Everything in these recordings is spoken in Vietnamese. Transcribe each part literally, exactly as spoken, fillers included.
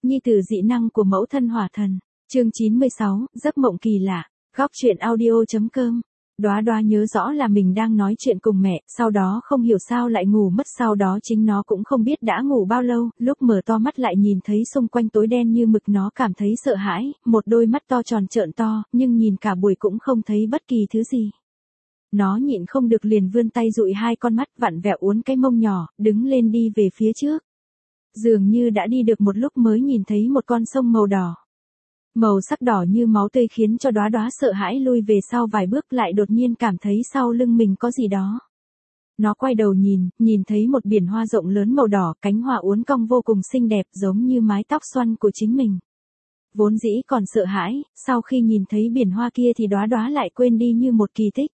nhi tử dị năng của mẫu thân hỏa thần. Chương chín mươi sáu, giấc mộng kỳ lạ. Góc truyện audio chấm com. Đóa Đóa nhớ rõ là mình đang nói chuyện cùng mẹ, sau đó không hiểu sao lại ngủ mất, sau đó chính nó cũng không biết đã ngủ bao lâu, lúc mở to mắt lại nhìn thấy xung quanh tối đen như mực, nó cảm thấy sợ hãi, một đôi mắt to tròn trợn to, nhưng nhìn cả buổi cũng không thấy bất kỳ thứ gì. Nó nhịn không được liền vươn tay dụi hai con mắt, vặn vẹo uốn cái mông nhỏ, đứng lên đi về phía trước. Dường như đã đi được một lúc mới nhìn thấy một con sông màu đỏ. Màu sắc đỏ như máu tươi khiến cho Đóa Đóa sợ hãi lui về sau vài bước, lại đột nhiên cảm thấy sau lưng mình có gì đó. Nó quay đầu nhìn, nhìn thấy một biển hoa rộng lớn màu đỏ, cánh hoa uốn cong vô cùng xinh đẹp giống như mái tóc xoăn của chính mình. Vốn dĩ còn sợ hãi, sau khi nhìn thấy biển hoa kia thì Đóa Đóa lại quên đi như một kỳ tích.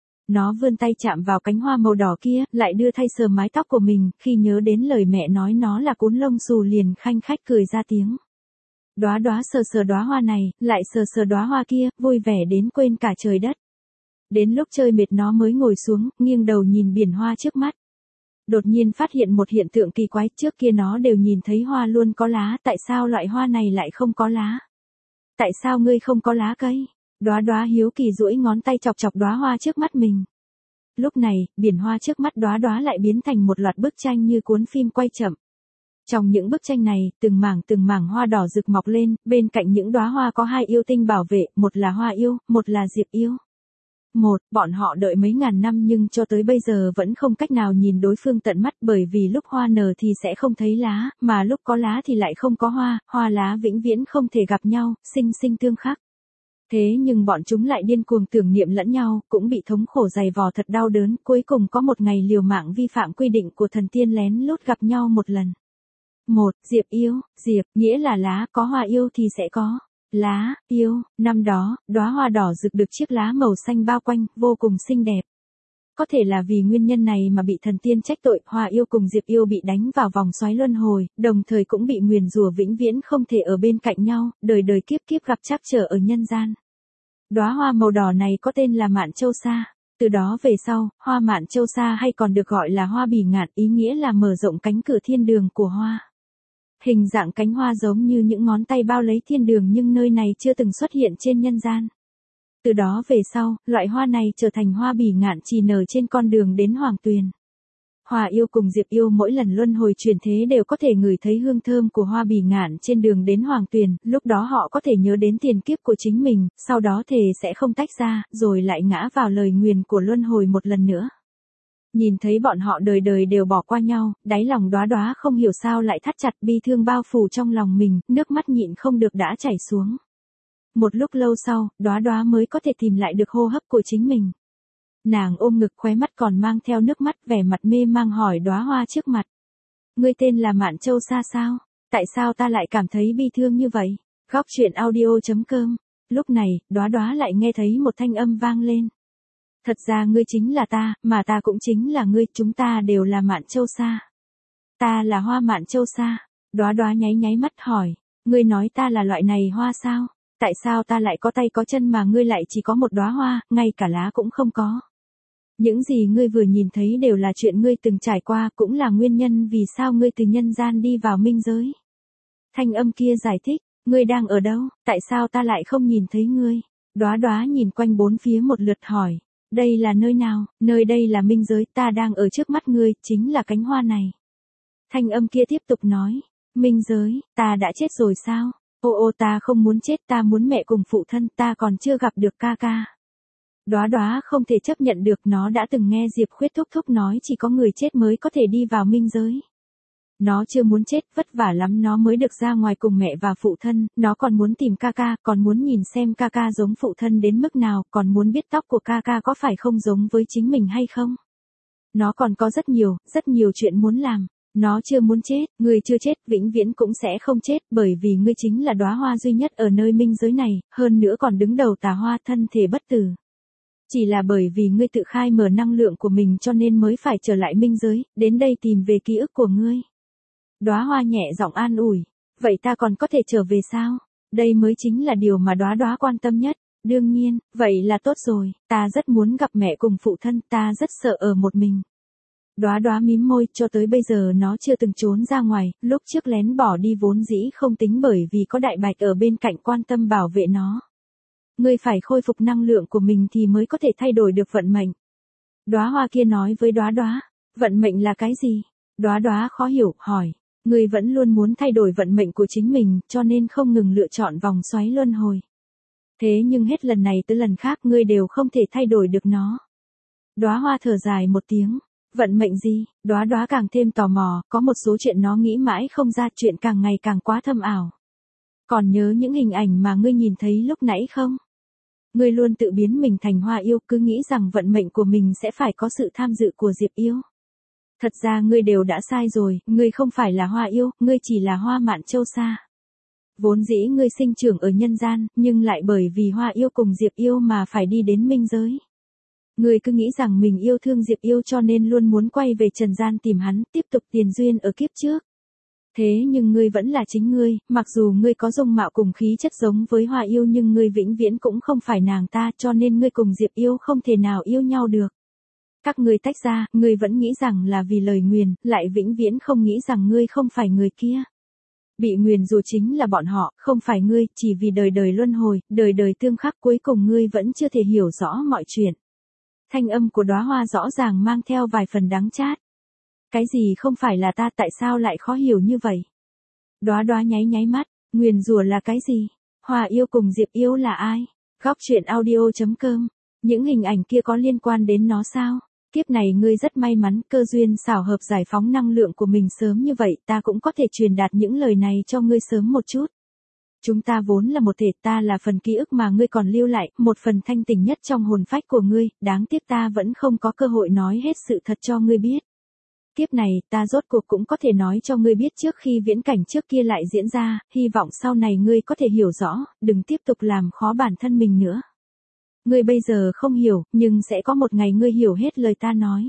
Nó vươn tay chạm vào cánh hoa màu đỏ kia, lại đưa tay sờ mái tóc của mình, khi nhớ đến lời mẹ nói nó là cún lông xù liền khanh khách cười ra tiếng. Đóa Đóa sờ sờ đóa hoa này, lại sờ sờ đóa hoa kia, vui vẻ đến quên cả trời đất. Đến lúc chơi mệt nó mới ngồi xuống, nghiêng đầu nhìn biển hoa trước mắt. Đột nhiên phát hiện một hiện tượng kỳ quái, trước kia nó đều nhìn thấy hoa luôn có lá, tại sao loại hoa này lại không có lá? Tại sao ngươi không có lá cây? Đóa Đóa hiếu kỳ duỗi ngón tay chọc chọc đóa hoa trước mắt mình. Lúc này, biển hoa trước mắt Đóa Đóa lại biến thành một loạt bức tranh như cuốn phim quay chậm. Trong những bức tranh này, từng mảng từng mảng hoa đỏ rực mọc lên, bên cạnh những đóa hoa có hai yêu tinh bảo vệ, một là Hoa Yêu, một là Diệp Yêu. Một, bọn họ đợi mấy ngàn năm nhưng cho tới bây giờ vẫn không cách nào nhìn đối phương tận mắt, bởi vì lúc hoa nở thì sẽ không thấy lá, mà lúc có lá thì lại không có hoa, hoa lá vĩnh viễn không thể gặp nhau, sinh sinh tương khắc. Thế nhưng bọn chúng lại điên cuồng tưởng niệm lẫn nhau, cũng bị thống khổ dày vò thật đau đớn, cuối cùng có một ngày liều mạng vi phạm quy định của thần tiên lén lút gặp nhau một lần. Một, Diệp Yêu, Diệp, nghĩa là lá, có hoa yêu thì sẽ có lá, yêu, năm đó, đóa hoa đỏ rực được chiếc lá màu xanh bao quanh, vô cùng xinh đẹp. Có thể là vì nguyên nhân này mà bị thần tiên trách tội, Hoa Yêu cùng Diệp Yêu bị đánh vào vòng xoáy luân hồi, đồng thời cũng bị nguyền rủa vĩnh viễn không thể ở bên cạnh nhau, đời đời kiếp kiếp gặp trắc trở ở nhân gian. Đóa hoa màu đỏ này có tên là Mạn Châu Sa. Từ đó về sau, hoa Mạn Châu Sa hay còn được gọi là hoa bỉ ngạn, ý nghĩa là mở rộng cánh cửa thiên đường của hoa. Hình dạng cánh hoa giống như những ngón tay bao lấy thiên đường nhưng nơi này chưa từng xuất hiện trên nhân gian. Từ đó về sau, loại hoa này trở thành hoa bỉ ngạn chỉ nở trên con đường đến Hoàng Tuyền. Hoa Yêu cùng Diệp Yêu mỗi lần luân hồi chuyển thế đều có thể ngửi thấy hương thơm của hoa bỉ ngạn trên đường đến Hoàng Tuyền, lúc đó họ có thể nhớ đến tiền kiếp của chính mình, sau đó thề sẽ không tách ra, rồi lại ngã vào lời nguyền của luân hồi một lần nữa. Nhìn thấy bọn họ đời đời đều bỏ qua nhau, đáy lòng Đóa Đóa không hiểu sao lại thắt chặt, bi thương bao phủ trong lòng mình, nước mắt nhịn không được đã chảy xuống. Một lúc lâu sau, Đóa Đóa mới có thể tìm lại được hô hấp của chính mình. Nàng ôm ngực, khóe mắt còn mang theo nước mắt, vẻ mặt mê mang hỏi đóa hoa trước mặt. Ngươi tên là Mạn Châu Sa sao? Tại sao ta lại cảm thấy bi thương như vậy? Góc truyện audio chấm com. Lúc này, Đóa Đóa lại nghe thấy một thanh âm vang lên. Thật ra ngươi chính là ta, mà ta cũng chính là ngươi, chúng ta đều là Mạn Châu Sa. Ta là hoa Mạn Châu Sa. Đóa Đóa nháy nháy mắt hỏi, ngươi nói ta là loại này hoa sao? Tại sao ta lại có tay có chân mà ngươi lại chỉ có một đóa hoa, ngay cả lá cũng không có? Những gì ngươi vừa nhìn thấy đều là chuyện ngươi từng trải qua, cũng là nguyên nhân vì sao ngươi từ nhân gian đi vào minh giới. Thanh âm kia giải thích, ngươi đang ở đâu, tại sao ta lại không nhìn thấy ngươi? Đóa Đóa nhìn quanh bốn phía một lượt hỏi, đây là nơi nào? Nơi đây là minh giới, ta đang ở trước mắt ngươi, chính là cánh hoa này. Thanh âm kia tiếp tục nói, minh giới, ta đã chết rồi sao? Ô ô ta không muốn chết, ta muốn mẹ cùng phụ thân, ta còn chưa gặp được ca ca. Đóa Đóa không thể chấp nhận được, nó đã từng nghe Diệp Khuyết thúc thúc nói chỉ có người chết mới có thể đi vào minh giới. Nó chưa muốn chết, vất vả lắm nó mới được ra ngoài cùng mẹ và phụ thân, nó còn muốn tìm ca ca, còn muốn nhìn xem ca ca giống phụ thân đến mức nào, còn muốn biết tóc của ca ca có phải không giống với chính mình hay không. Nó còn có rất nhiều, rất nhiều chuyện muốn làm. Nó chưa muốn chết, ngươi chưa chết, vĩnh viễn cũng sẽ không chết, bởi vì ngươi chính là đóa hoa duy nhất ở nơi minh giới này, hơn nữa còn đứng đầu tà hoa, thân thể bất tử. Chỉ là bởi vì ngươi tự khai mở năng lượng của mình cho nên mới phải trở lại minh giới, đến đây tìm về ký ức của ngươi. Đóa hoa nhẹ giọng an ủi, vậy ta còn có thể trở về sao? Đây mới chính là điều mà Đóa Đóa quan tâm nhất. Đương nhiên, vậy là tốt rồi, ta rất muốn gặp mẹ cùng phụ thân, ta rất sợ ở một mình. Đóa Đóa mím môi, cho tới bây giờ nó chưa từng trốn ra ngoài, lúc trước lén bỏ đi vốn dĩ không tính bởi vì có Đại Bạch ở bên cạnh quan tâm bảo vệ nó. Ngươi phải khôi phục năng lượng của mình thì mới có thể thay đổi được vận mệnh. Đóa hoa kia nói với Đóa Đóa, vận mệnh là cái gì? Đóa Đóa khó hiểu, hỏi, ngươi vẫn luôn muốn thay đổi vận mệnh của chính mình, cho nên không ngừng lựa chọn vòng xoáy luân hồi. Thế nhưng hết lần này tới lần khác ngươi đều không thể thay đổi được nó. Đóa hoa thở dài một tiếng, vận mệnh gì? Đóa Đóa càng thêm tò mò, có một số chuyện nó nghĩ mãi không ra, chuyện càng ngày càng quá thâm ảo. Còn nhớ những hình ảnh mà ngươi nhìn thấy lúc nãy không? Ngươi luôn tự biến mình thành Hoa Yêu, cứ nghĩ rằng vận mệnh của mình sẽ phải có sự tham dự của Diệp Yêu. Thật ra ngươi đều đã sai rồi, ngươi không phải là Hoa Yêu, ngươi chỉ là Hoa Mạn Châu Sa. Vốn dĩ ngươi sinh trưởng ở nhân gian, nhưng lại bởi vì Hoa Yêu cùng Diệp Yêu mà phải đi đến minh giới. Ngươi cứ nghĩ rằng mình yêu thương Diệp Yêu cho nên luôn muốn quay về trần gian tìm hắn, tiếp tục tiền duyên ở kiếp trước. Thế nhưng ngươi vẫn là chính ngươi, mặc dù ngươi có dung mạo cùng khí chất giống với Hoa Yêu nhưng ngươi vĩnh viễn cũng không phải nàng ta, cho nên ngươi cùng Diệp Yêu không thể nào yêu nhau được. Các ngươi tách ra, ngươi vẫn nghĩ rằng là vì lời nguyền, lại vĩnh viễn không nghĩ rằng ngươi không phải người kia. Bị nguyền rủa chính là bọn họ, không phải ngươi, chỉ vì đời đời luân hồi, đời đời tương khắc, cuối cùng ngươi vẫn chưa thể hiểu rõ mọi chuyện. Thanh âm của Đóa Hoa rõ ràng mang theo vài phần đắng chát. Cái gì không phải là ta, tại sao lại khó hiểu như vậy? Đóa Đóa nháy nháy mắt, nguyền rủa là cái gì? Hoa Yêu cùng Diệp Yêu là ai? Góc truyện audio chấm com. Những hình ảnh kia có liên quan đến nó sao? Kiếp này ngươi rất may mắn, cơ duyên xảo hợp giải phóng năng lượng của mình sớm như vậy, ta cũng có thể truyền đạt những lời này cho ngươi sớm một chút. Chúng ta vốn là một thể, ta là phần ký ức mà ngươi còn lưu lại, một phần thanh tỉnh nhất trong hồn phách của ngươi, đáng tiếc ta vẫn không có cơ hội nói hết sự thật cho ngươi biết. Kiếp này, ta rốt cuộc cũng có thể nói cho ngươi biết trước khi viễn cảnh trước kia lại diễn ra, hy vọng sau này ngươi có thể hiểu rõ, đừng tiếp tục làm khó bản thân mình nữa. Ngươi bây giờ không hiểu, nhưng sẽ có một ngày ngươi hiểu hết lời ta nói.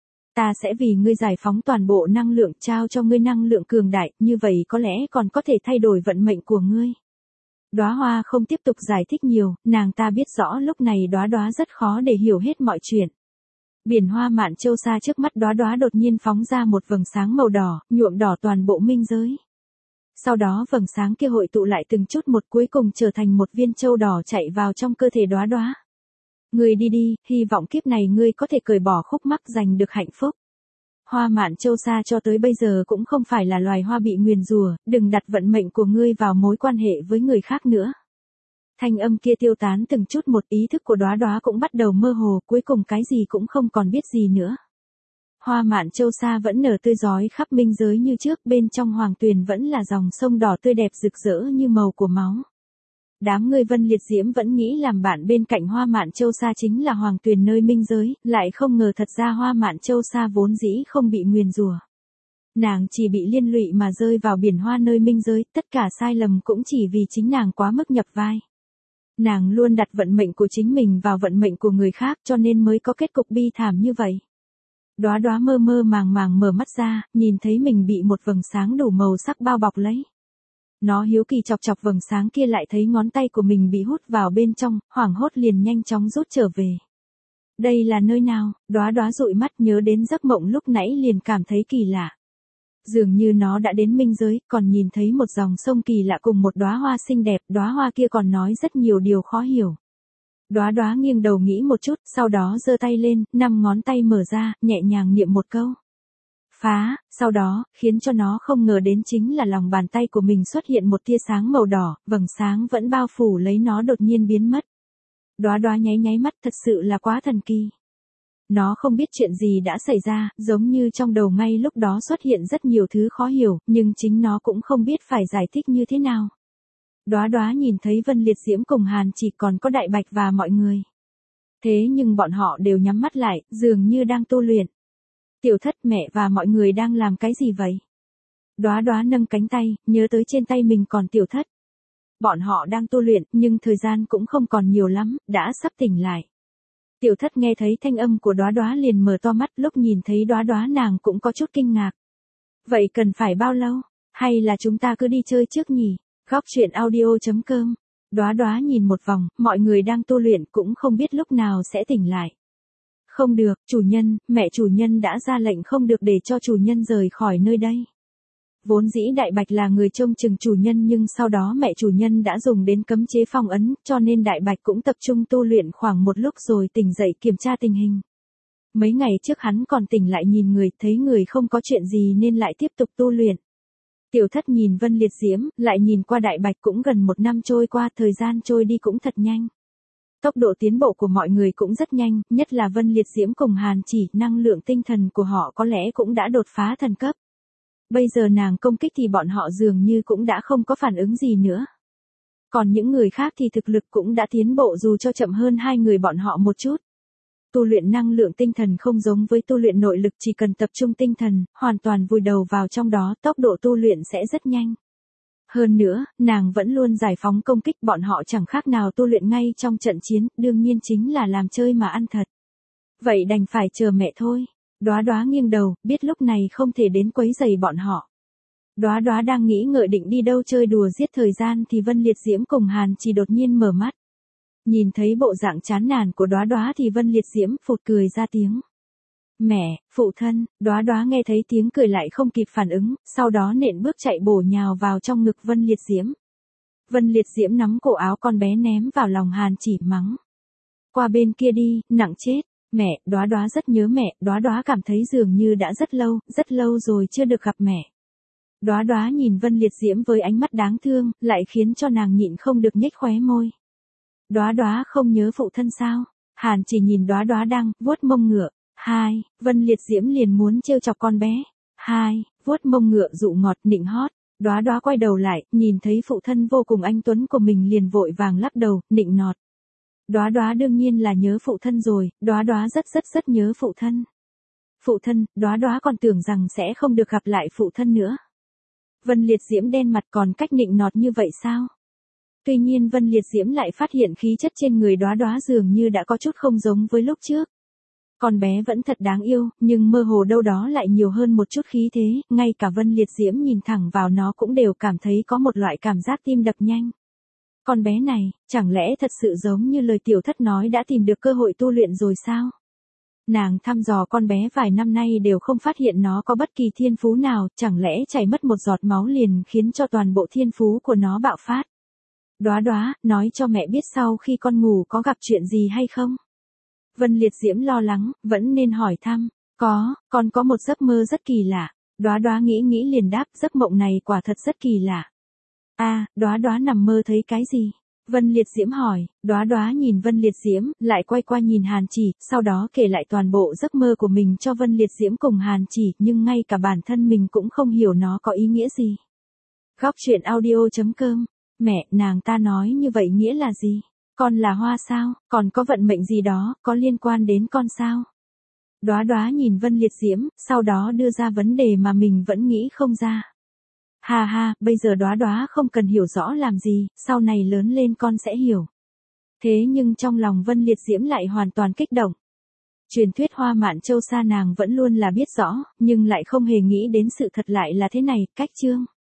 Ta sẽ vì ngươi giải phóng toàn bộ năng lượng, trao cho ngươi năng lượng cường đại, như vậy có lẽ còn có thể thay đổi vận mệnh của ngươi. Đóa Hoa không tiếp tục giải thích nhiều, nàng ta biết rõ lúc này Đóa Đóa rất khó để hiểu hết mọi chuyện. Biển Hoa Mạn Châu Sa trước mắt Đóa Đóa đột nhiên phóng ra một vầng sáng màu đỏ, nhuộm đỏ toàn bộ minh giới. Sau đó vầng sáng kia hội tụ lại từng chút một, cuối cùng trở thành một viên châu đỏ chạy vào trong cơ thể Đóa Đóa. Ngươi đi đi, hy vọng kiếp này ngươi có thể cởi bỏ khúc mắc, giành được hạnh phúc. Hoa Mạn Châu Sa cho tới bây giờ cũng không phải là loài hoa bị nguyền rủa, đừng đặt vận mệnh của ngươi vào mối quan hệ với người khác nữa. Thanh âm kia tiêu tán từng chút một, ý thức của Đóa Đóa cũng bắt đầu mơ hồ, cuối cùng cái gì cũng không còn biết gì nữa. Hoa Mạn Châu Sa vẫn nở tươi rói khắp minh giới như trước, bên trong hoàng tuyền vẫn là dòng sông đỏ tươi đẹp rực rỡ như màu của máu. Đám người Vân Liệt Diễm vẫn nghĩ làm bạn bên cạnh Hoa Mạn Châu Sa chính là hoàng tuyền nơi minh giới, lại không ngờ thật ra Hoa Mạn Châu Sa vốn dĩ không bị nguyền rủa. Nàng chỉ bị liên lụy mà rơi vào biển hoa nơi minh giới, tất cả sai lầm cũng chỉ vì chính nàng quá mức nhập vai. Nàng luôn đặt vận mệnh của chính mình vào vận mệnh của người khác, cho nên mới có kết cục bi thảm như vậy. Đóa Đóa mơ mơ màng màng mở mắt ra, nhìn thấy mình bị một vầng sáng đủ màu sắc bao bọc lấy. Nó hiếu kỳ chọc chọc vầng sáng kia, lại thấy ngón tay của mình bị hút vào bên trong, hoảng hốt liền nhanh chóng rút trở về. Đây là nơi nào? Đóa Đóa dụi mắt nhớ đến giấc mộng lúc nãy liền cảm thấy kỳ lạ. Dường như nó đã đến minh giới, còn nhìn thấy một dòng sông kỳ lạ cùng một đóa hoa xinh đẹp, đóa hoa kia còn nói rất nhiều điều khó hiểu. Đóa Đóa nghiêng đầu nghĩ một chút, sau đó giơ tay lên, năm ngón tay mở ra, nhẹ nhàng niệm một câu. Phá, sau đó, khiến cho nó không ngờ đến chính là lòng bàn tay của mình xuất hiện một tia sáng màu đỏ, vầng sáng vẫn bao phủ lấy nó đột nhiên biến mất. Đóa Đóa nháy nháy mắt, thật sự là quá thần kỳ. Nó không biết chuyện gì đã xảy ra, giống như trong đầu ngay lúc đó xuất hiện rất nhiều thứ khó hiểu, nhưng chính nó cũng không biết phải giải thích như thế nào. Đóa Đóa nhìn thấy Vân Liệt Diễm cùng Hàn Chỉ còn có Đại Bạch và mọi người. Thế nhưng bọn họ đều nhắm mắt lại, dường như đang tu luyện. Tiểu Thất, mẹ và mọi người đang làm cái gì vậy? Đóa Đóa nâng cánh tay, nhớ tới trên tay mình còn Tiểu Thất. Bọn họ đang tu luyện, nhưng thời gian cũng không còn nhiều lắm, đã sắp tỉnh lại. Tiểu Thất nghe thấy thanh âm của Đóa Đóa liền mở to mắt, lúc nhìn thấy Đóa Đóa nàng cũng có chút kinh ngạc. Vậy cần phải bao lâu? Hay là chúng ta cứ đi chơi trước nhỉ? Góc truyện audio chấm com. Đóa Đóa nhìn một vòng, mọi người đang tu luyện cũng không biết lúc nào sẽ tỉnh lại. Không được, chủ nhân, mẹ chủ nhân đã ra lệnh không được để cho chủ nhân rời khỏi nơi đây. Vốn dĩ Đại Bạch là người trông chừng chủ nhân nhưng sau đó mẹ chủ nhân đã dùng đến cấm chế phong ấn, cho nên Đại Bạch cũng tập trung tu luyện khoảng một lúc rồi tỉnh dậy kiểm tra tình hình. Mấy ngày trước hắn còn tỉnh lại nhìn người, thấy người không có chuyện gì nên lại tiếp tục tu luyện. Tiểu Thất nhìn Vân Liệt Diễm, lại nhìn qua Đại Bạch, cũng gần một năm trôi qua, thời gian trôi đi cũng thật nhanh. Tốc độ tiến bộ của mọi người cũng rất nhanh, nhất là Vân Liệt Diễm cùng Hàn Chỉ, năng lượng tinh thần của họ có lẽ cũng đã đột phá thần cấp. Bây giờ nàng công kích thì bọn họ dường như cũng đã không có phản ứng gì nữa. Còn những người khác thì thực lực cũng đã tiến bộ dù cho chậm hơn hai người bọn họ một chút. Tu luyện năng lượng tinh thần không giống với tu luyện nội lực, chỉ cần tập trung tinh thần, hoàn toàn vùi đầu vào trong đó, tốc độ tu luyện sẽ rất nhanh. Hơn nữa, nàng vẫn luôn giải phóng công kích, bọn họ chẳng khác nào tu luyện ngay trong trận chiến, đương nhiên chính là làm chơi mà ăn thật. Vậy đành phải chờ mẹ thôi. Đóa Đóa nghiêng đầu, biết lúc này không thể đến quấy rầy bọn họ. Đóa Đóa đang nghĩ ngợi định đi đâu chơi đùa giết thời gian thì Vân Liệt Diễm cùng Hàn Chỉ đột nhiên mở mắt. Nhìn thấy bộ dạng chán nản của Đóa Đóa thì Vân Liệt Diễm phụt cười ra tiếng. Mẹ, phụ thân. Đóa Đóa nghe thấy tiếng cười lại không kịp phản ứng, sau đó nện bước chạy bổ nhào vào trong ngực Vân Liệt Diễm. Vân Liệt Diễm nắm cổ áo con bé ném vào lòng Hàn Chỉ mắng. Qua bên kia đi, nặng chết. Mẹ, Đóa Đóa rất nhớ mẹ, Đóa Đóa cảm thấy dường như đã rất lâu, rất lâu rồi chưa được gặp mẹ. Đóa Đóa nhìn Vân Liệt Diễm với ánh mắt đáng thương, lại khiến cho nàng nhịn không được nhếch khóe môi. Đóa Đóa không nhớ phụ thân sao? Hàn Chỉ nhìn Đóa Đóa đang vuốt mông ngựa. Hai, Vân Liệt Diễm liền muốn trêu chọc con bé. Hai, vuốt mông ngựa dụ ngọt nịnh hót. Đóa Đóa quay đầu lại, nhìn thấy phụ thân vô cùng anh tuấn của mình liền vội vàng lắc đầu, nịnh nọt. Đóa Đóa đương nhiên là nhớ phụ thân rồi, Đóa Đóa rất rất rất nhớ phụ thân. Phụ thân, Đóa Đóa còn tưởng rằng sẽ không được gặp lại phụ thân nữa. Vân Liệt Diễm đen mặt, còn cách nịnh nọt như vậy sao? Tuy nhiên Vân Liệt Diễm lại phát hiện khí chất trên người Đóa Đóa dường như đã có chút không giống với lúc trước. Con bé vẫn thật đáng yêu, nhưng mơ hồ đâu đó lại nhiều hơn một chút khí thế, ngay cả Vân Liệt Diễm nhìn thẳng vào nó cũng đều cảm thấy có một loại cảm giác tim đập nhanh. Con bé này, chẳng lẽ thật sự giống như lời Tiểu Thất nói đã tìm được cơ hội tu luyện rồi sao? Nàng thăm dò con bé vài năm nay đều không phát hiện nó có bất kỳ thiên phú nào, chẳng lẽ chảy mất một giọt máu liền khiến cho toàn bộ thiên phú của nó bạo phát? Đóa Đóa, nói cho mẹ biết sau khi con ngủ có gặp chuyện gì hay không? Vân Liệt Diễm lo lắng, vẫn nên hỏi thăm. Có, con có một giấc mơ rất kỳ lạ. Đóa Đóa nghĩ nghĩ liền đáp, giấc mộng này quả thật rất kỳ lạ. A, à, Đóa Đóa nằm mơ thấy cái gì? Vân Liệt Diễm hỏi. Đóa Đóa nhìn Vân Liệt Diễm, lại quay qua nhìn Hàn Chỉ, sau đó kể lại toàn bộ giấc mơ của mình cho Vân Liệt Diễm cùng Hàn Chỉ, nhưng ngay cả bản thân mình cũng không hiểu nó có ý nghĩa gì. Góc truyện audio chấm com. Mẹ, nàng ta nói như vậy nghĩa là gì? Con là hoa sao? Còn có vận mệnh gì đó, có liên quan đến con sao? Đóa Đóa nhìn Vân Liệt Diễm, sau đó đưa ra vấn đề mà mình vẫn nghĩ không ra. Ha ha, bây giờ Đóa Đóa không cần hiểu rõ làm gì, sau này lớn lên con sẽ hiểu. Thế nhưng trong lòng Vân Liệt Diễm lại hoàn toàn kích động. Truyền thuyết Hoa Mạn Châu Sa nàng vẫn luôn là biết rõ, nhưng lại không hề nghĩ đến sự thật lại là thế này. Cách chương